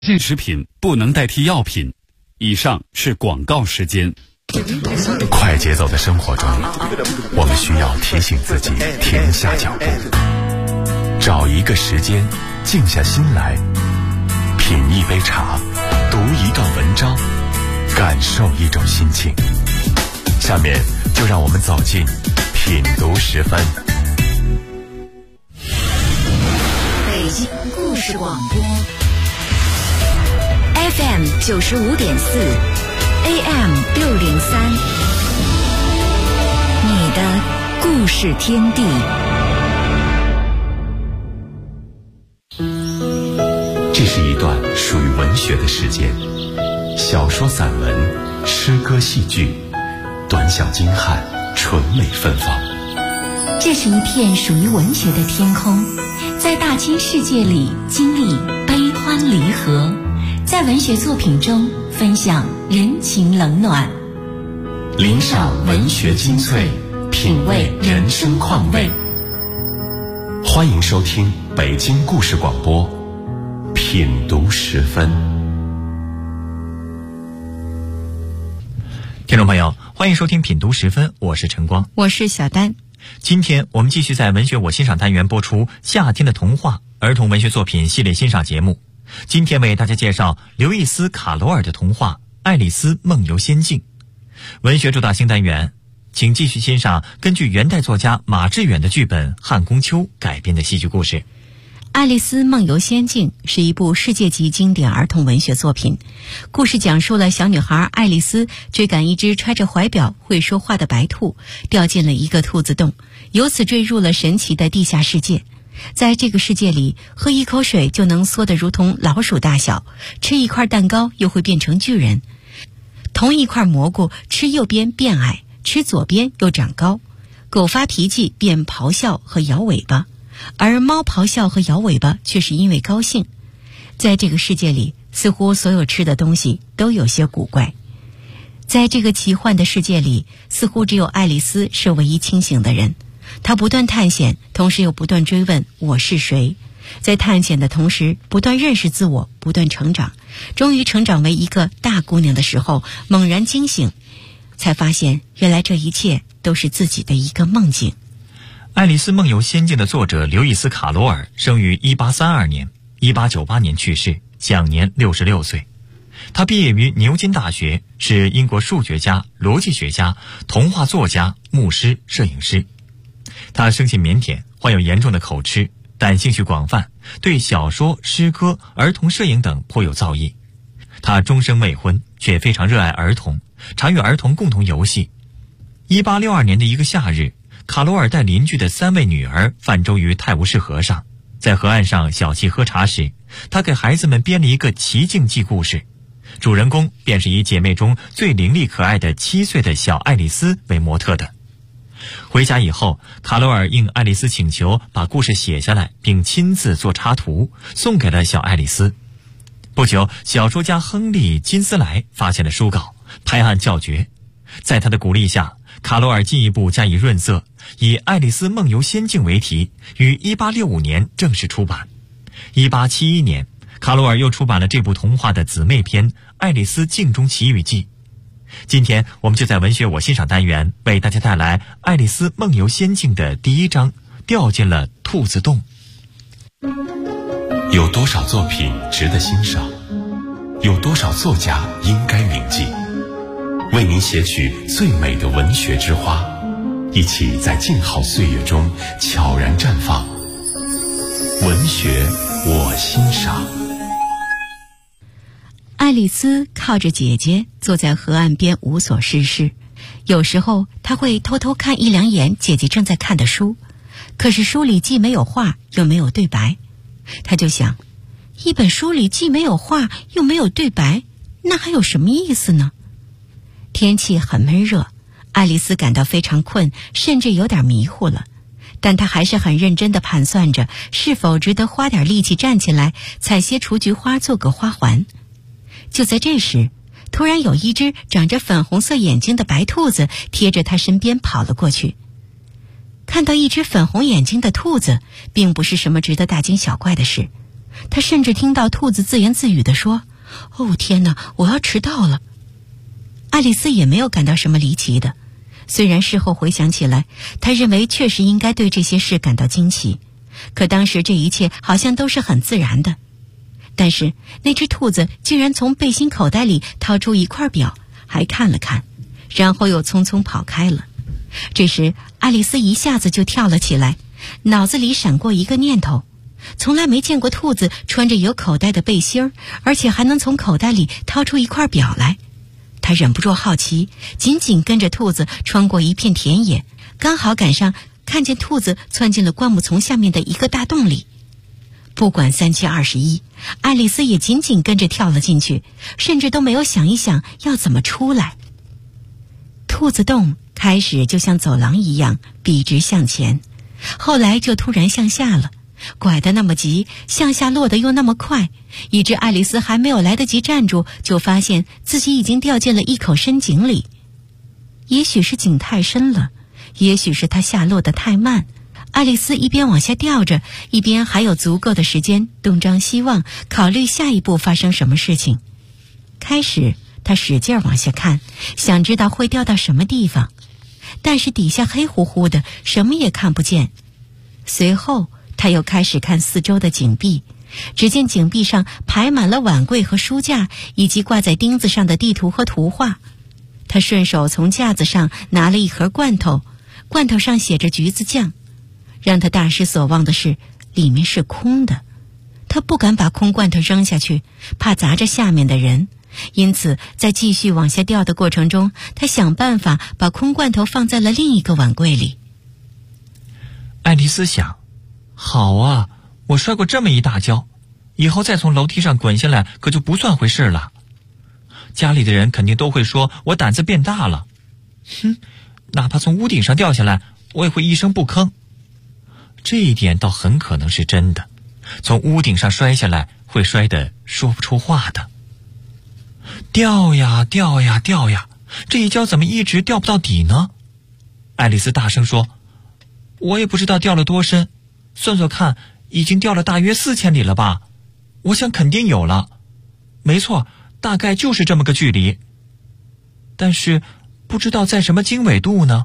健食品不能代替药品。以上是广告时间。 快节奏的生活中，我们需要提醒自己停下脚步，找一个时间静下心来，品一杯茶，读一段文章，感受一种心情。下面就让我们走进品读10分。 北京故事广播 FM 95.4 AM 603，你的故事天地。 这是一段属于文学的时间，小说、散文、诗歌、戏剧，短小精悍，纯美芬芳。 这是一片属于文学的天空，在大千世界里经历悲欢离合，在文学作品中分享人情冷暖， 领赏文学精粹，品味人生况味。欢迎收听北京故事广播品读10分。 听众朋友，欢迎收听品读10分，我是陈光， 我是小丹。 今天我们继续在文学我欣赏单元播出夏天的童话儿童文学作品系列欣赏节目。今天为大家介绍刘易斯·卡罗尔的童话《爱丽丝梦游仙境》。文学主打新单元，请继续欣赏根据元代作家马致远的剧本《汉宫秋》改编的戏剧故事。《 爱丽丝梦游仙境》是一部世界级经典儿童文学作品，故事讲述了小女孩爱丽丝追赶一只揣着怀表会说话的白兔，掉进了一个兔子洞，由此坠入了神奇的地下世界。在这个世界里，喝一口水就能缩得如同老鼠大小，吃一块蛋糕又会变成巨人，同一块蘑菇吃右边变矮，吃左边又长高，狗发脾气便咆哮和摇尾巴，而猫咆哮和摇尾巴却是因为高兴。在这个世界里，似乎所有吃的东西都有些古怪。在这个奇幻的世界里，似乎只有爱丽丝是唯一清醒的人。她不断探险，同时又不断追问我是谁。在探险的同时，不断认识自我，不断成长。终于成长为一个大姑娘的时候，猛然惊醒，才发现原来这一切都是自己的一个梦境。 《爱丽丝梦游仙境》的作者刘易斯·卡罗尔生于1832年，1898年去世，享年66岁。他毕业于牛津大学，是英国数学家、逻辑学家、童话作家、牧师、摄影师。他生性腼腆，患有严重的口吃，但兴趣广泛，对小说、诗歌、儿童摄影等颇有造诣。他终生未婚，却非常热爱儿童，常与儿童共同游戏。1862年的一个夏日，卡罗尔带邻居的3位女儿泛舟于泰晤士河上，在河岸上小憩喝茶时，他给孩子们编了一个奇境记故事，主人公便是以姐妹中最伶俐可爱的7岁的小爱丽丝为模特的。回家以后，卡罗尔应爱丽丝请求把故事写下来，并亲自做插图，送给了小爱丽丝。不久，小说家亨利·金斯莱发现了书稿，拍案叫绝。在他的鼓励下，卡罗尔进一步加以润色，以《爱丽丝梦游仙境》为题，于1865年正式出版。1871年，卡罗尔又出版了这部童话的姊妹篇《爱丽丝镜中奇遇记》。今天我们就在文学我欣赏单元为大家带来《爱丽丝梦游仙境》的第1章，掉进了兔子洞。 有多少作品值得欣赏？有多少作家应该铭记？为您写取最美的文学之花，一起在静好岁月中悄然绽放。文学我欣赏。 爱丽丝靠着姐姐坐在河岸边无所事事，有时候她会偷偷看1两眼姐姐正在看的书，可是书里既没有画又没有对白。她就想，一本书里既没有画又没有对白，那还有什么意思呢？天气很闷热，爱丽丝感到非常困，甚至有点迷糊了，但她还是很认真地盘算着是否值得花点力气站起来采些雏菊花做个花环。就在这时，突然有一只长着粉红色眼睛的白兔子贴着她身边跑了过去。看到一只粉红眼睛的兔子并不是什么值得大惊小怪的事， 她甚至听到兔子自言自语地说：“哦，天哪，我要迟到了。”爱丽丝也没有感到什么离奇的，虽然事后回想起来，她认为确实应该对这些事感到惊奇，可当时这一切好像都是很自然的。但是那只兔子竟然从背心口袋里掏出一块表，还看了看，然后又匆匆跑开了。这时爱丽丝一下子就跳了起来，脑子里闪过一个念头，从来没见过兔子穿着有口袋的背心儿，而且还能从口袋里掏出一块表来。她忍不住好奇，紧紧跟着兔子穿过一片田野，刚好赶上看见兔子窜进了灌木丛下面的一个大洞里。不管3721，爱丽丝也紧紧跟着跳了进去，甚至都没有想一想要怎么出来。兔子洞开始就像走廊一样笔直向前，后来就突然向下了，拐得那么急，向下落得又那么快，以致爱丽丝还没有来得及站住，就发现自己已经掉进了一口深井里。也许是井太深了，也许是她下落得太慢，爱丽丝一边往下掉着，一边还有足够的时间东张西望，考虑下一步发生什么事情。开始她使劲往下看，想知道会掉到什么地方，但是底下黑乎乎的，什么也看不见。随后她又开始看四周的井壁，只见井壁上排满了碗柜和书架，以及挂在钉子上的地图和图画。她顺手从架子上拿了一盒罐头，罐头上写着橘子酱。让她大失所望的是，里面是空的。她不敢把空罐头扔下去，怕砸着下面的人，因此在继续往下掉的过程中，她想办法把空罐头放在了另一个碗柜里。 爱丽丝想，好啊，我摔过这么一大跤，以后再从楼梯上滚下来可就不算回事了。家里的人肯定都会说我胆子变大了。哪怕从屋顶上掉下来，我也会一声不吭。这一点倒很可能是真的，从屋顶上摔下来会摔得说不出话的。掉呀掉呀掉呀，这一跤怎么一直掉不到底呢？爱丽丝大声说，我也不知道掉了多深，算算看，已经掉了大约4000里了吧？我想肯定有了。没错，大概就是这么个距离。但是不知道在什么经纬度呢？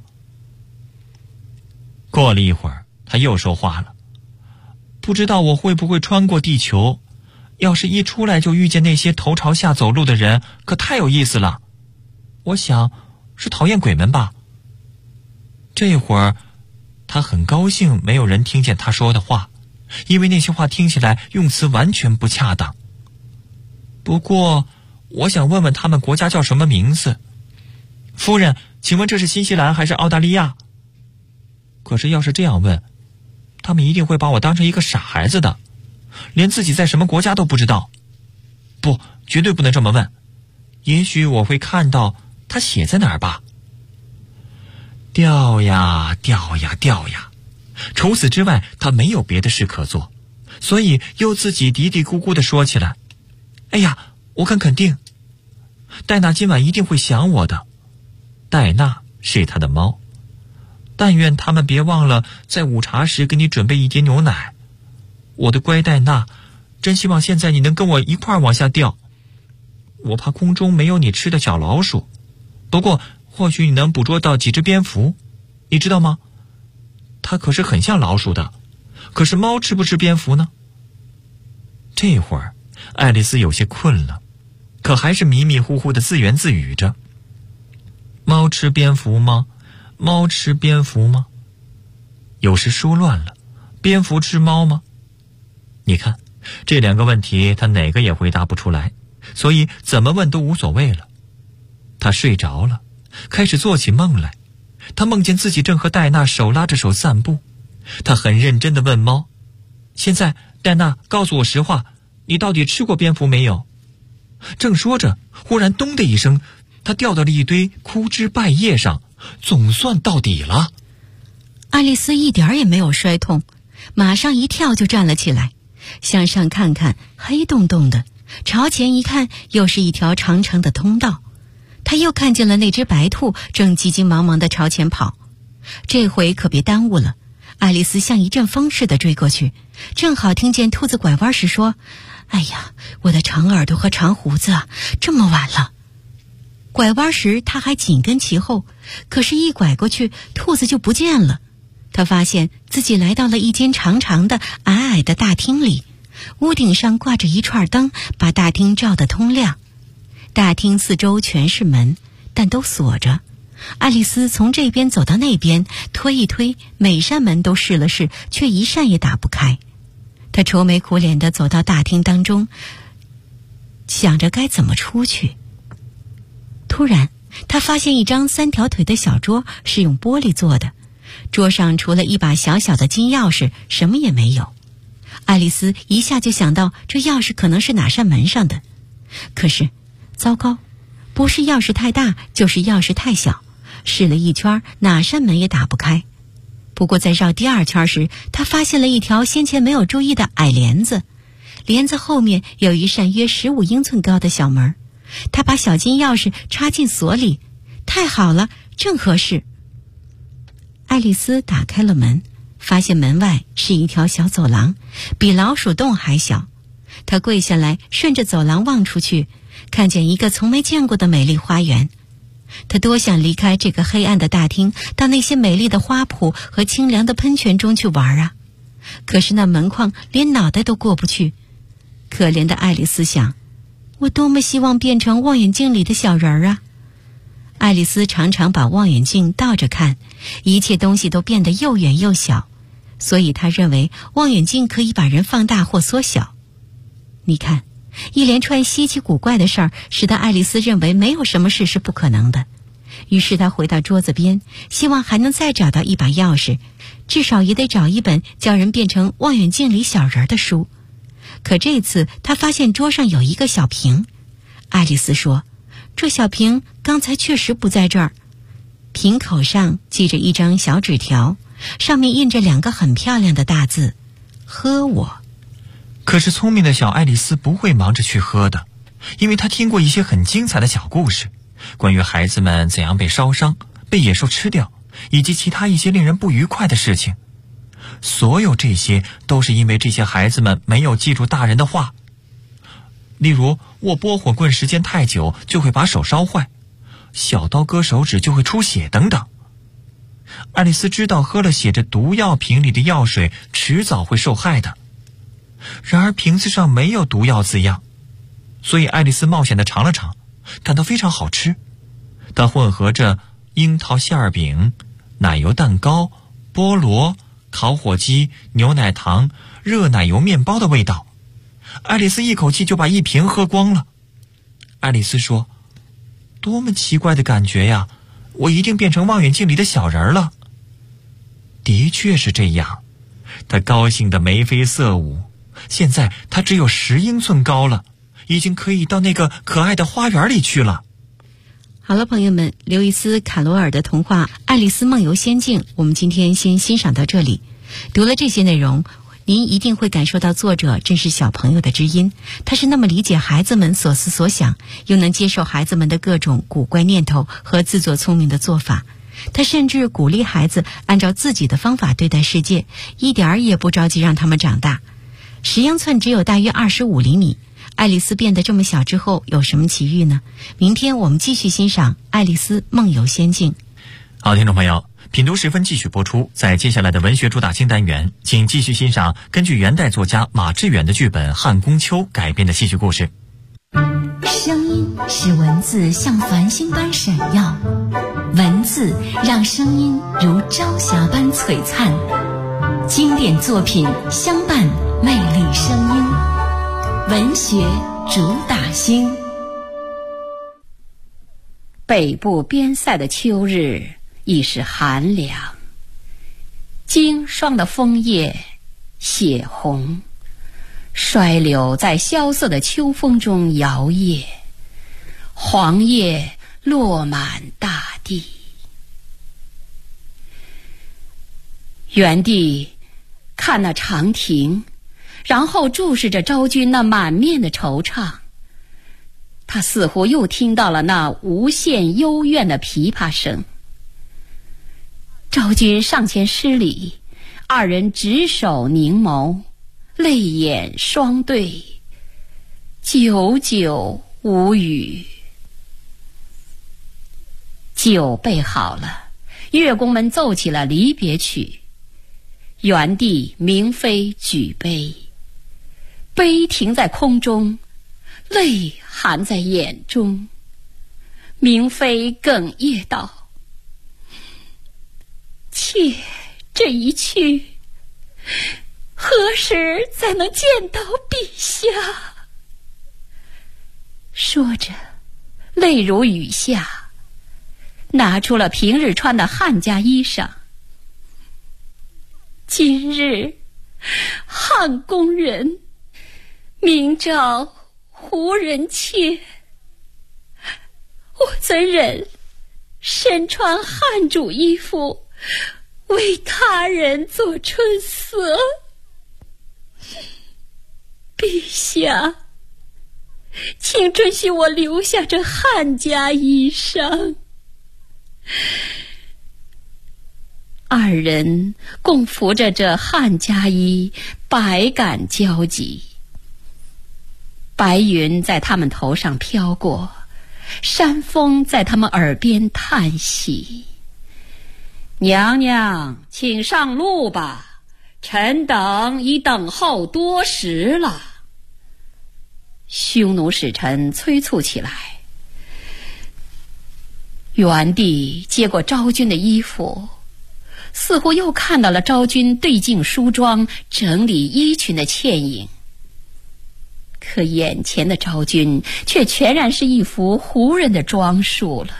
过了一会儿，他又说话了，不知道我会不会穿过地球，要是一出来就遇见那些头朝下走路的人，可太有意思了。我想是讨厌鬼们吧。这会儿他很高兴没有人听见他说的话，因为那些话听起来用词完全不恰当。不过我想问问他们国家叫什么名字。夫人，请问这是新西兰还是澳大利亚？可是要是这样问，他们一定会把我当成一个傻孩子的，连自己在什么国家都不知道。不，绝对不能这么问。也许我会看到它写在哪儿吧。掉呀掉呀掉呀，除此之外他没有别的事可做，所以又自己嘀嘀咕咕地说起来，哎呀，我敢肯定戴娜今晚一定会想我的。戴娜是他的猫，但愿他们别忘了在午茶时给你准备一碟牛奶。我的乖戴娜，真希望现在你能跟我一块儿往下掉。我怕空中没有你吃的小老鼠，不过或许你能捕捉到几只蝙蝠，你知道吗？它可是很像老鼠的，可是猫吃不吃蝙蝠呢？这会儿爱丽丝有些困了，可还是迷迷糊糊的自言自语着。猫吃蝙蝠吗？猫吃蝙蝠吗？有时说乱了，蝙蝠吃猫吗？你看，这两个问题他哪个也回答不出来，所以怎么问都无所谓了。他睡着了，开始做起梦来。他梦见自己正和戴娜手拉着手散步，他很认真地问猫，现在戴娜告诉我实话，你到底吃过蝙蝠没有？正说着，忽然咚的一声，他掉到了一堆枯枝败叶上，总算到底了。 爱丽丝一点也没有摔痛，马上一跳就站了起来，向上看看，黑洞洞的，朝前一看，又是一条长长的通道。她又看见了那只白兔正急急忙忙地朝前跑，这回可别耽误了。爱丽丝像一阵风似的追过去， 正好听见兔子拐弯时说：“哎呀，我的长耳朵和长胡子啊，这么晚了。”拐弯时他还紧跟其后，可是一拐过去，兔子就不见了。他发现自己来到了一间长长的、矮矮的大厅里，屋顶上挂着一串灯，把大厅照得通亮。大厅四周全是门，但都锁着。爱丽丝从这边走到那边，推一推，每扇门都试了试，却一扇也打不开。她愁眉苦脸地走到大厅当中，想着该怎么出去。突然，她发现一张3条腿的小桌是用玻璃做的，桌上除了一把小小的金钥匙，什么也没有。爱丽丝一下就想到这钥匙可能是哪扇门上的，可是糟糕，不是钥匙太大，就是钥匙太小，试了一圈，哪扇门也打不开。不过在绕第2圈时，她发现了一条先前没有注意的矮帘子，帘子后面有一扇约15英寸高的小门。她把小金钥匙插进锁里，太好了，正合适。爱丽丝打开了门，发现门外是一条小走廊，比老鼠洞还小。她跪下来，顺着走廊望出去，看见一个从没见过的美丽花园。她多想离开这个黑暗的大厅，到那些美丽的花圃和清凉的喷泉中去玩啊！可是那门框连脑袋都过不去。可怜的爱丽丝想，我多么希望变成望远镜里的小人儿啊！爱丽丝常常把望远镜倒着看，一切东西都变得又远又小，所以她认为望远镜可以把人放大或缩小。你看，一连串稀奇古怪的事儿使得爱丽丝认为没有什么事是不可能的。于是她回到桌子边，希望还能再找到一把钥匙，至少也得找一本叫人变成望远镜里小人的书。可这次她发现桌上有一个小瓶。爱丽丝说，这小瓶刚才确实不在这儿。瓶口上系着一张小纸条，上面印着2个很漂亮的大字：喝我。 可是聪明的小爱丽丝不会忙着去喝的，因为她听过一些很精彩的小故事，关于孩子们怎样被烧伤、被野兽吃掉，以及其他一些令人不愉快的事情。所有这些都是因为这些孩子们没有记住大人的话。例如，握拨火棍时间太久就会把手烧坏，小刀割手指就会出血等等。爱丽丝知道喝了写着毒药瓶里的药水迟早会受害的，然而瓶子上没有毒药字样，所以爱丽丝冒险地尝了尝，感到非常好吃。它混合着樱桃馅儿饼、奶油蛋糕、菠萝、烤火鸡、牛奶糖、热奶油面包的味道。爱丽丝一口气就把1瓶喝光了。爱丽丝说，多么奇怪的感觉呀，我一定变成望远镜里的小人了。的确是这样，她高兴得眉飞色舞。现在她只有10英寸高了，已经可以到那个可爱的花园里去了。 好了，朋友们，刘易斯·卡罗尔的童话《爱丽丝梦游仙境》，我们今天先欣赏到这里。读了这些内容，您一定会感受到作者正是小朋友的知音，他是那么理解孩子们所思所想，又能接受孩子们的各种古怪念头和自作聪明的做法。他甚至鼓励孩子按照自己的方法对待世界，一点儿也不着急让他们长大。10英寸只有大约25厘米，爱丽丝变得这么小之后有什么奇遇呢？明天我们继续欣赏《爱丽丝梦游仙境》。 好，听众朋友，品读时分继续播出。在接下来的文学主打新单元，请继续欣赏根据元代作家马致远的剧本《汉宫秋》改编的戏剧故事。 声音使文字像繁星般闪耀，文字让声音如朝霞般璀璨。经典作品相伴，魅力声音，文学主打星。北部边塞的秋日已是寒凉，经霜的枫叶血红，衰柳在萧瑟的秋风中摇曳，黄叶落满大地。元帝看那长亭，然后注视着昭君那满面的惆怅，他似乎又听到了那无限幽怨的琵琶声。昭君上前施礼，二人执手凝眸， 泪眼双对，久久无语。酒备好了，乐工们奏起了离别曲。元帝明妃举杯，杯停在空中，泪含在眼中。明妃哽咽道：妾这一去，何时才能见到陛下？说着，泪如雨下，拿出了平日穿的汉家衣裳。今日汉宫人明召胡人妾，我怎忍身穿汉主衣服为他人做春色？陛下，请准许我留下这汉家衣裳。二人共扶着这汉家衣，百感交集。白云在他们头上飘过，山风在他们耳边叹息。娘娘，请上路吧，臣等已等候多时了。匈奴使臣催促起来。元帝接过昭君的衣服，似乎又看到了昭君对镜梳妆、整理衣裙的倩影。可眼前的昭君却全然是一幅胡人的装束了。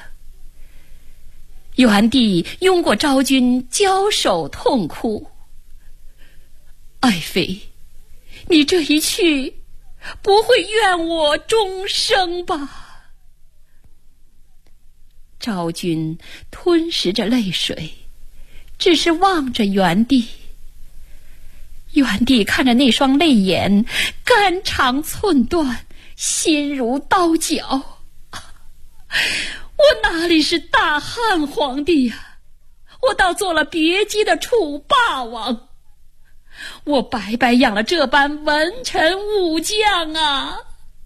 元帝拥过昭君，交手痛哭：爱妃，你这一去，不会怨我终生吧？昭君吞食着泪水，只是望着元帝。元帝看着那双泪眼，肝肠寸断，心如刀绞。我哪里是大汉皇帝呀，我倒做了别姬的楚霸王。我白白养了这般文臣武将啊！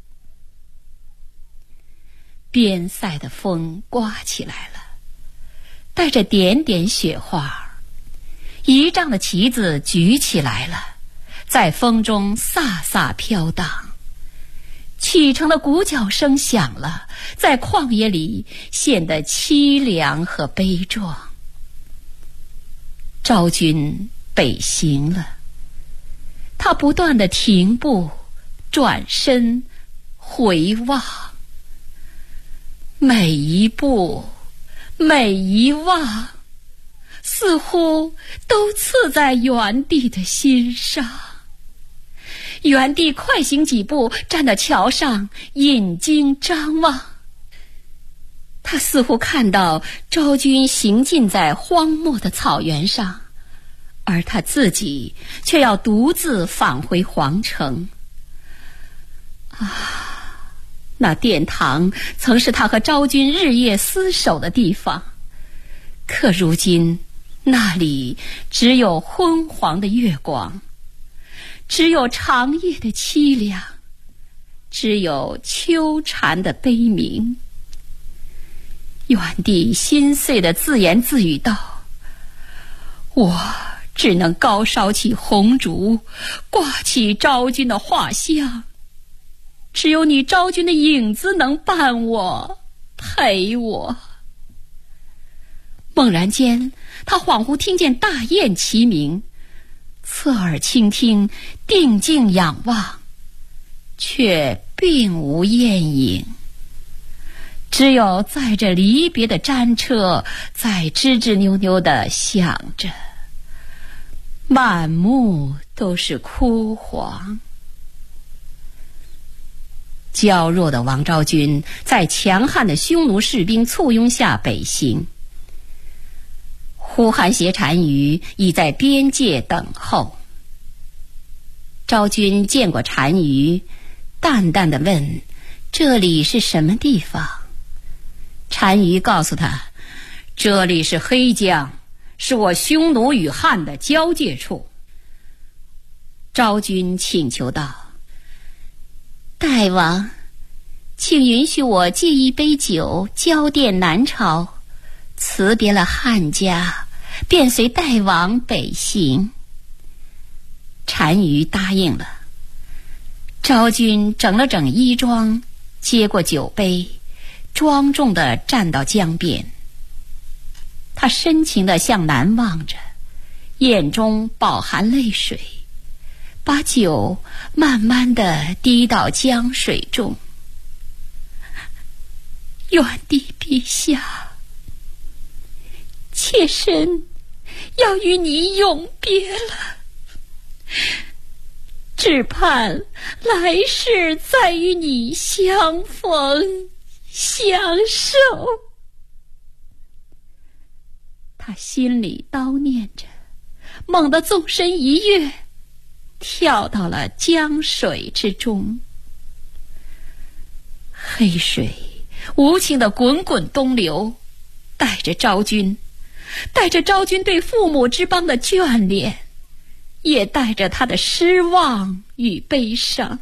边塞的风刮起来了，带着点点雪花。仪仗的旗子举起来了，在风中飒飒飘荡。启程的鼓角声响了，在旷野里显得凄凉和悲壮。昭君北行了，她不断地停步、转身、回望，每一步、每一望，似乎都刺在元帝的心上。元帝快行几步，站到桥上，引睛张望。他似乎看到昭君行进在荒漠的草原上，而他自己却要独自返回皇城。那殿堂曾是他和昭君日夜厮守的地方，可如今那里只有昏黄的月光，只有长夜的凄凉，只有秋蝉的悲鸣。元帝心碎地自言自语道：我只能高烧起红烛，挂起昭君的画像，只有你昭君的影子能伴我，陪我。猛然间，他恍惚听见大雁齐鸣，侧耳倾听，定睛仰望，却并无雁影，只有载着离别的战车在吱吱扭扭地响着，满目都是枯黄。娇弱的王昭君在强悍的匈奴士兵簇拥下北行。呼韩邪单于已在边界等候。昭君见过单于，淡淡地问：这里是什么地方？单于告诉他：这里是黑江，是我匈奴与汉的交界处。 昭君请求道：大王，请允许我借一杯酒交奠南朝，辞别了汉家，便随大王北行。单于答应了。昭君整了整衣装，接过酒杯，庄重地站到江边。她深情地向南望着，眼中饱含泪水，把酒慢慢地滴到江水中。元帝陛下，妾身要与你永别了，只盼来世再与你相逢相守。他心里叨念着，猛地纵身一跃，跳到了江水之中。黑水无情地滚滚东流，带着昭君对父母之邦的眷恋，也带着他的失望与悲伤。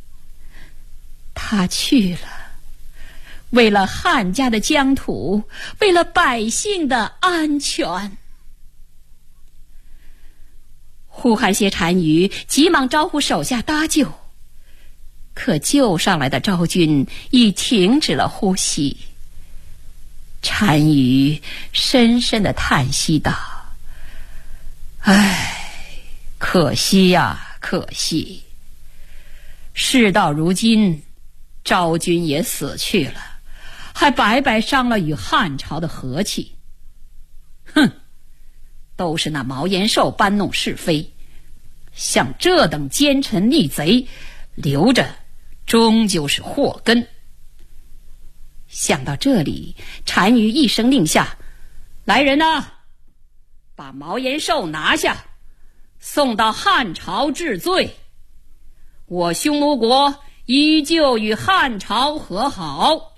他去了，为了汉家的疆土，为了百姓的安全。呼韩邪单于急忙招呼手下搭救，可救上来的昭君已停止了呼吸。单于深深地叹息道：唉，可惜呀，可惜。事到如今，昭君也死去了，还白白伤了与汉朝的和气。哼，都是那毛延寿搬弄是非，像这等奸臣逆贼，留着终究是祸根。想到这里，单于一声令下：来人啊，把毛延寿拿下，送到汉朝治罪。我匈奴国依旧与汉朝和好。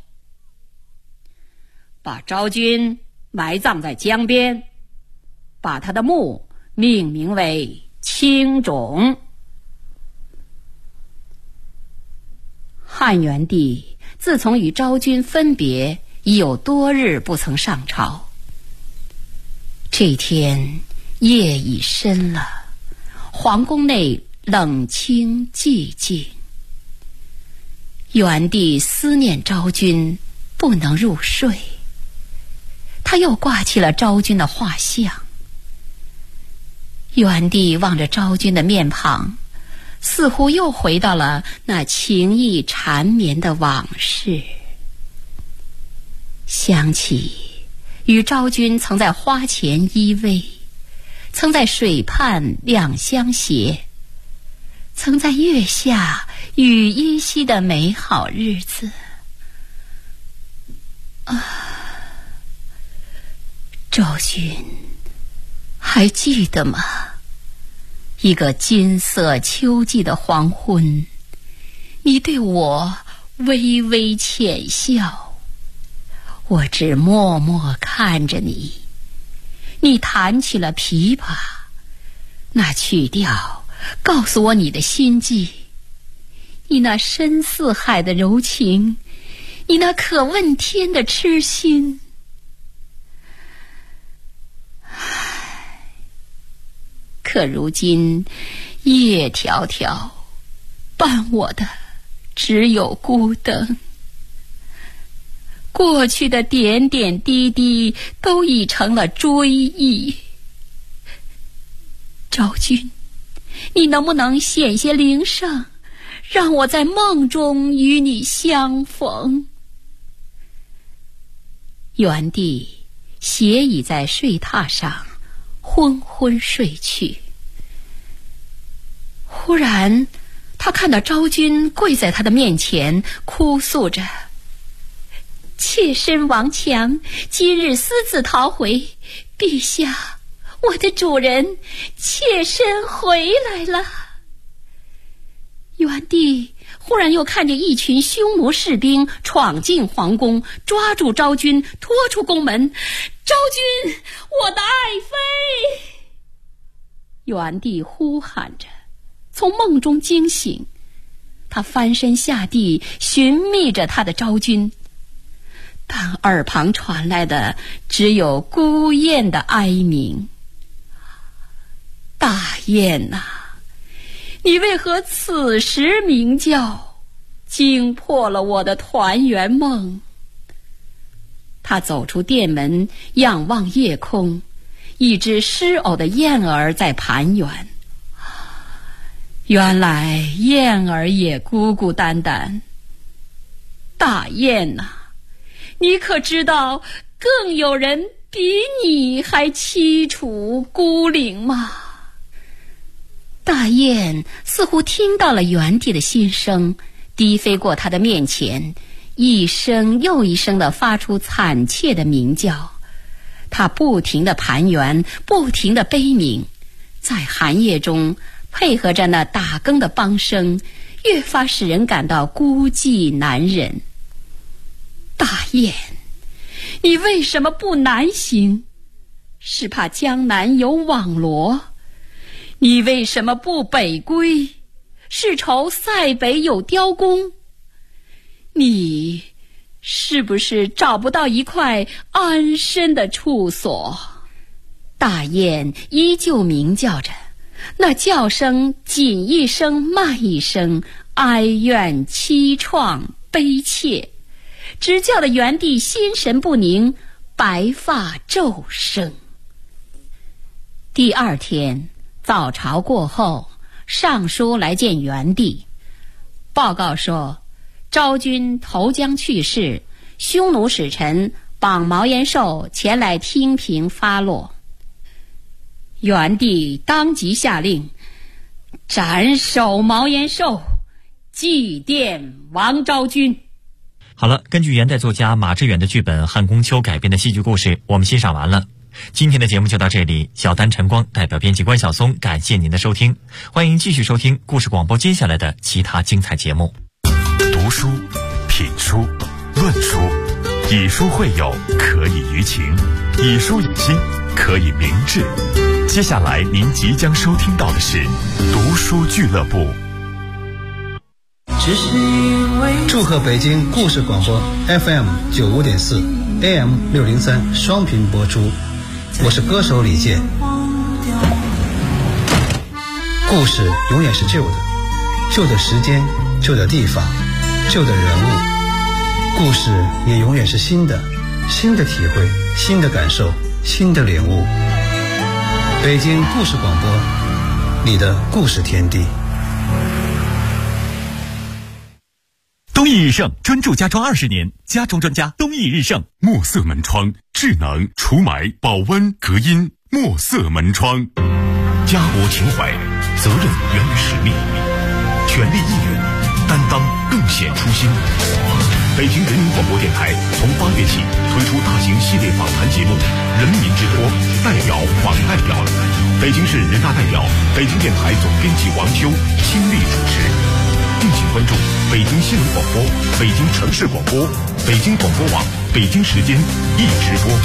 把昭君埋葬在江边，把他的墓命名为青冢。汉元帝自从与昭君分别，已有多日不曾上朝。这天夜已深了，皇宫内冷清寂静。元帝思念昭君，不能入睡。他又挂起了昭君的画像。元帝望着昭君的面庞，似乎又回到了那情意缠绵的往事。想起与昭君曾在花前依偎，曾在水畔两相携，曾在月下与依稀的美好日子。昭君，还记得吗？一个金色秋季的黄昏，你对我微微浅笑，我只默默看着你。你弹起了琵琶，那曲调告诉我你的心迹，你那深似海的柔情，你那可问天的痴心。可如今夜迢迢，伴我的只有孤灯。过去的点点滴滴都已成了追忆。昭君，你能不能显些灵圣，让我在梦中与你相逢？元帝斜倚在睡榻上，昏昏睡去。忽然他看到昭君跪在他的面前，哭诉着：妾身王强今日私自逃回，陛下，我的主人，妾身回来了。元帝忽然又看见一群匈奴士兵闯进皇宫，抓住昭君，拖出宫门。昭君，我的爱妃！元帝呼喊着， 从梦中惊醒，他翻身下地寻觅着他的昭君，但耳旁传来的只有孤雁的哀鸣。大雁啊，你为何此时鸣叫，惊破了我的团圆梦？他走出殿门，仰望夜空，一只失偶的燕儿在盘旋。原来燕儿也孤孤单单。大雁啊，你可知道更有人比你还凄楚孤零吗？大雁似乎听到了元帝的心声，低飞过他的面前，一声又一声地发出惨切的鸣叫。他不停地盘旋，不停地悲鸣，在寒夜中配合着那打更的梆声，越发使人感到孤寂难忍。大雁，你为什么不南行？是怕江南有网罗？你为什么不北归？是愁塞北有雕工？你是不是找不到一块安身的处所？大雁依旧鸣叫着，那叫声紧一声慢一声，哀怨凄怆悲切，直叫得元帝心神不宁，白发骤生。第二天早朝过后，上书来见元帝，报告说昭君投江去世，匈奴使臣绑毛延寿前来听凭发落。元帝当即下令斩首毛延寿，祭奠王昭君。 好了，根据元代作家马致远的剧本《汉宫秋》改编的戏剧故事，我们欣赏完了。今天的节目就到这里，小丹晨光代表编辑关晓松感谢您的收听，欢迎继续收听故事广播接下来的其他精彩节目。 读书、品书、论书，以书会友，可以舆情；以书引心，可以明志。接下来您即将收听到的是读书俱乐部。 祝贺北京故事广播 FM 95.4 AM 603双频播出，我是歌手李健。故事永远是旧的，旧的时间，旧的地方，旧的人物。故事也永远是新的，新的体会，新的感受，新的领悟。北京故事广播，你的故事天地。 东易日盛专注家装20年，家装专家东易日盛。墨色门窗，智能除霾、保温、隔音。墨色门窗，家国情怀，责任源于使命，全力应援，担当更显初心。北京人民广播电台从8月起推出大型系列访谈节目《人民之托》，代表访代表。北京市人大代表，北京电台总编辑王修亲力主持。敬请关注北京新闻广播、北京城市广播、北京广播网、北京时间一直播。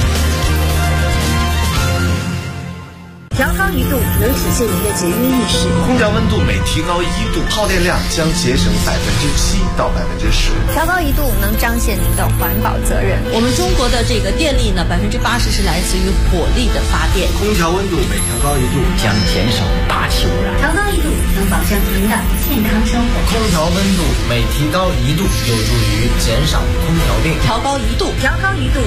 调高1度能体现您的节约意识。 空调温度每提高1度，耗电量将节省7%到10%。 调高1度能彰显您的环保责任。 我们中国的这个电力呢，80%是来自于火力的发电。 空调温度每调高1度将减少大气污染。 调高1度能保证您的健康生活。 空调温度每提高1度有助于减少空调病。 调高1度， 调高1度